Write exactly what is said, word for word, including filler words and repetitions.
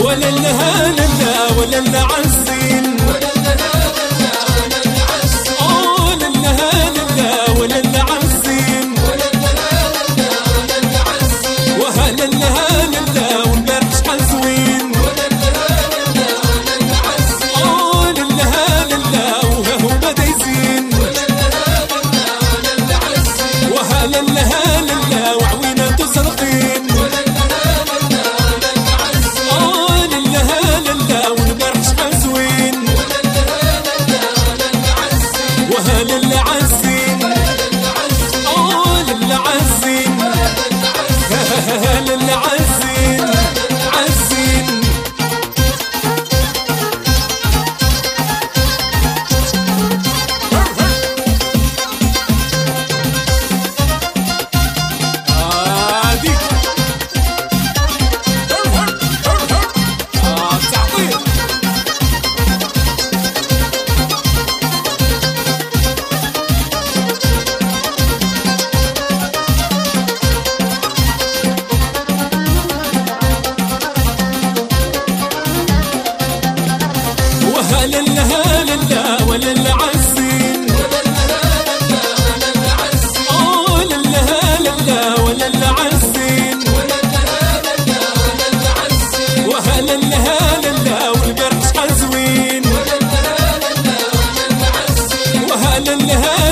ولا لها لله ولا العزين آه لله لله ولا العزين وهلا لها لله والبرح شحال زوين آه لله لله وها هو بدا يزين وهلا لها لله وعوينات زرقين آه لله لله والبرح شحال زوين وهلا للعزين آه للعزين للعزين عزين هاديك آه تعطيل وهلا لها لله ولا العزين آه لله لله ولا العزين وهلا لها لله والبرح شحال زوين وهلا لها